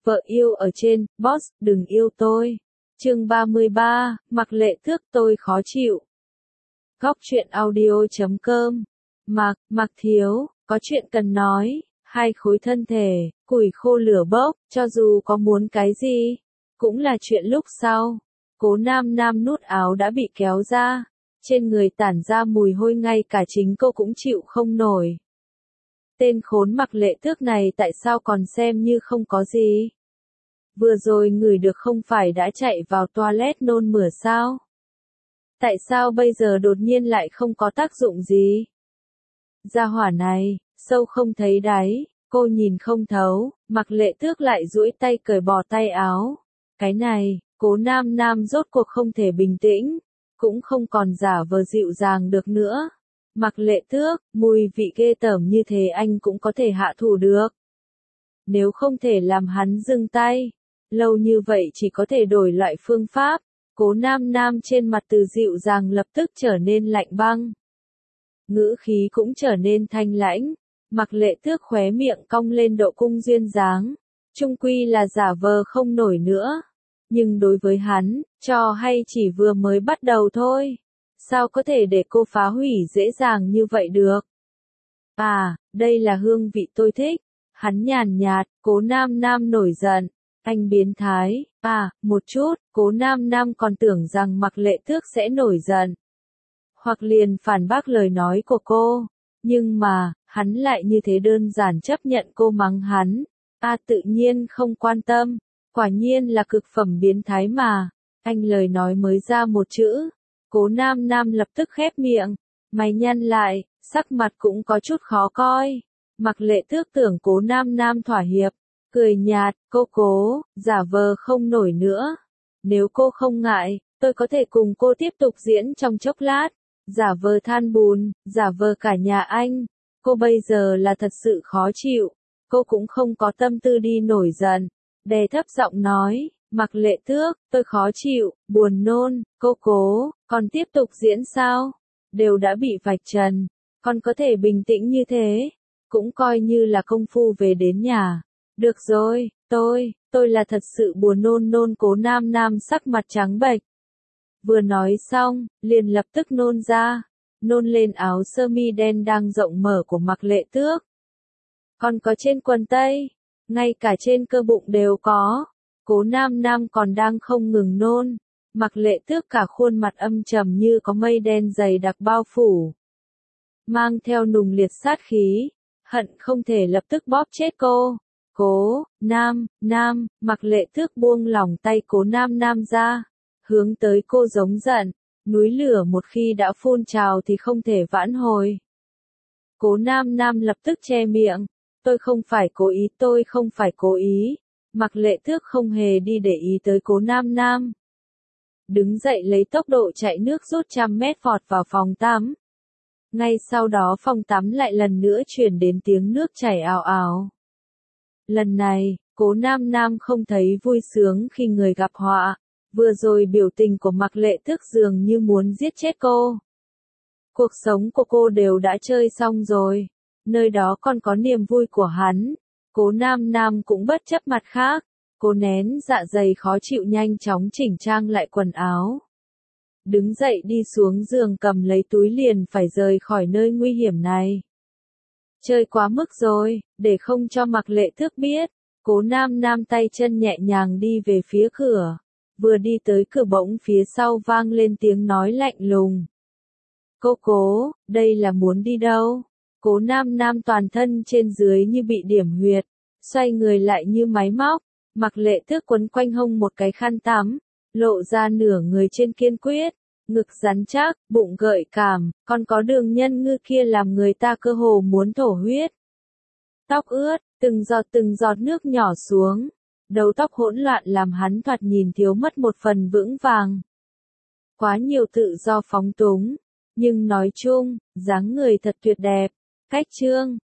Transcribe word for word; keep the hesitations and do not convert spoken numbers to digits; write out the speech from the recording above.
Vợ yêu ở trên, boss, đừng yêu tôi. Chương ba mươi ba, Mạc Lệ Thước tôi khó chịu. Góc truyện audio chấm com. Mạc, Mạc thiếu, có chuyện cần nói, hai khối thân thể, củi khô lửa bốc, cho dù có muốn cái gì, cũng là chuyện lúc sau. Cố Nam Nam nút áo đã bị kéo ra, trên người tản ra mùi hôi ngay cả chính cô cũng chịu không nổi. Tên khốn Mạc Lệ Thước này tại sao còn xem như không có gì? Vừa rồi ngửi được không phải đã chạy vào toilet nôn mửa sao? Tại sao bây giờ đột nhiên lại không có tác dụng gì? Gia hỏa này, sâu không thấy đáy, cô nhìn không thấu, Mạc Lệ Thước lại duỗi tay cởi bỏ tay áo. Cái này, Cố Nam Nam rốt cuộc không thể bình tĩnh, cũng không còn giả vờ dịu dàng được nữa. Mạc Lệ Thước, mùi vị ghê tởm như thế anh cũng có thể hạ thủ được. Nếu không thể làm hắn dừng tay, lâu như vậy chỉ có thể đổi loại phương pháp. Cố Nam Nam trên mặt từ dịu dàng lập tức trở nên lạnh băng. Ngữ khí cũng trở nên thanh lãnh. Mạc Lệ Thước khóe miệng cong lên độ cung duyên dáng. Chung quy là giả vờ không nổi nữa. Nhưng đối với hắn, trò hay chỉ vừa mới bắt đầu thôi. Sao có thể để cô phá hủy dễ dàng như vậy được? À, đây là hương vị tôi thích. Hắn nhàn nhạt, Cố Nam Nam nổi giận. Anh biến thái, à, một chút, Cố Nam Nam còn tưởng rằng Mạc Lệ Thước sẽ nổi giận. Hoặc liền phản bác lời nói của cô. Nhưng mà, hắn lại như thế đơn giản chấp nhận cô mắng hắn. À tự nhiên không quan tâm. Quả nhiên là cực phẩm biến thái mà. Anh lời nói mới ra một chữ. Cố Nam Nam lập tức khép miệng. Mày nhăn lại, sắc mặt cũng có chút khó coi. Mạc Lệ Thước tưởng Cố Nam Nam thỏa hiệp. Cười nhạt, cô Cố, giả vờ không nổi nữa. Nếu cô không ngại, tôi có thể cùng cô tiếp tục diễn trong chốc lát. Giả vờ than bùn, giả vờ cả nhà anh. Cô bây giờ là thật sự khó chịu. Cô cũng không có tâm tư đi nổi giận. Đè thấp giọng nói, Mạc Lệ Thước, tôi khó chịu, buồn nôn, cô Cố, còn tiếp tục diễn sao? Đều đã bị vạch trần, còn có thể bình tĩnh như thế. Cũng coi như là công phu về đến nhà. Được rồi, tôi, tôi là thật sự buồn nôn nôn. Cố Nam Nam sắc mặt trắng bệch. Vừa nói xong, liền lập tức nôn ra, nôn lên áo sơ mi đen đang rộng mở của Mạc Lệ Thước. Còn có trên quần tây, ngay cả trên cơ bụng đều có. Cố Nam Nam còn đang không ngừng nôn. Mạc Lệ Thước cả khuôn mặt âm trầm như có mây đen dày đặc bao phủ. Mang theo nùng liệt sát khí, hận không thể lập tức bóp chết cô. Cố, Nam, Nam, Mạc Lệ Thước buông lỏng tay Cố Nam Nam ra, hướng tới cô giống giận, núi lửa một khi đã phun trào thì không thể vãn hồi. Cố Nam Nam lập tức che miệng, tôi không phải cố ý, tôi không phải cố ý. Mạc Lệ Thước không hề đi để ý tới Cố Nam Nam. Đứng dậy lấy tốc độ chạy nước rút trăm mét vọt vào phòng tắm. Ngay sau đó phòng tắm lại lần nữa truyền đến tiếng nước chảy ào ào. Lần này, Cố Nam Nam không thấy vui sướng khi người gặp họa. Vừa rồi biểu tình của Mạc Lệ Thước dường như muốn giết chết cô. Cuộc sống của cô đều đã chơi xong rồi. Nơi đó còn có niềm vui của hắn. Cố Nam Nam cũng bất chấp mặt khác. Cô nén dạ dày khó chịu nhanh chóng chỉnh trang lại quần áo. Đứng dậy đi xuống giường cầm lấy túi liền phải rời khỏi nơi nguy hiểm này. Chơi quá mức rồi, để không cho Mạc Lệ Thước biết. Cố Nam Nam tay chân nhẹ nhàng đi về phía cửa. Vừa đi tới cửa bỗng phía sau vang lên tiếng nói lạnh lùng. Cô Cố, đây là muốn đi đâu? Cố Nam Nam toàn thân trên dưới như bị điểm huyệt, xoay người lại như máy móc. Mạc Lệ Thước quấn quanh hông một cái khăn tắm, lộ ra nửa người trên kiên quyết, ngực rắn chắc, bụng gợi cảm, còn có đường nhân ngư kia làm người ta cơ hồ muốn thổ huyết. Tóc ướt, từng giọt từng giọt nước nhỏ xuống, đầu tóc hỗn loạn làm hắn thoạt nhìn thiếu mất một phần vững vàng. Quá nhiều tự do phóng túng, nhưng nói chung, dáng người thật tuyệt đẹp. Cách chương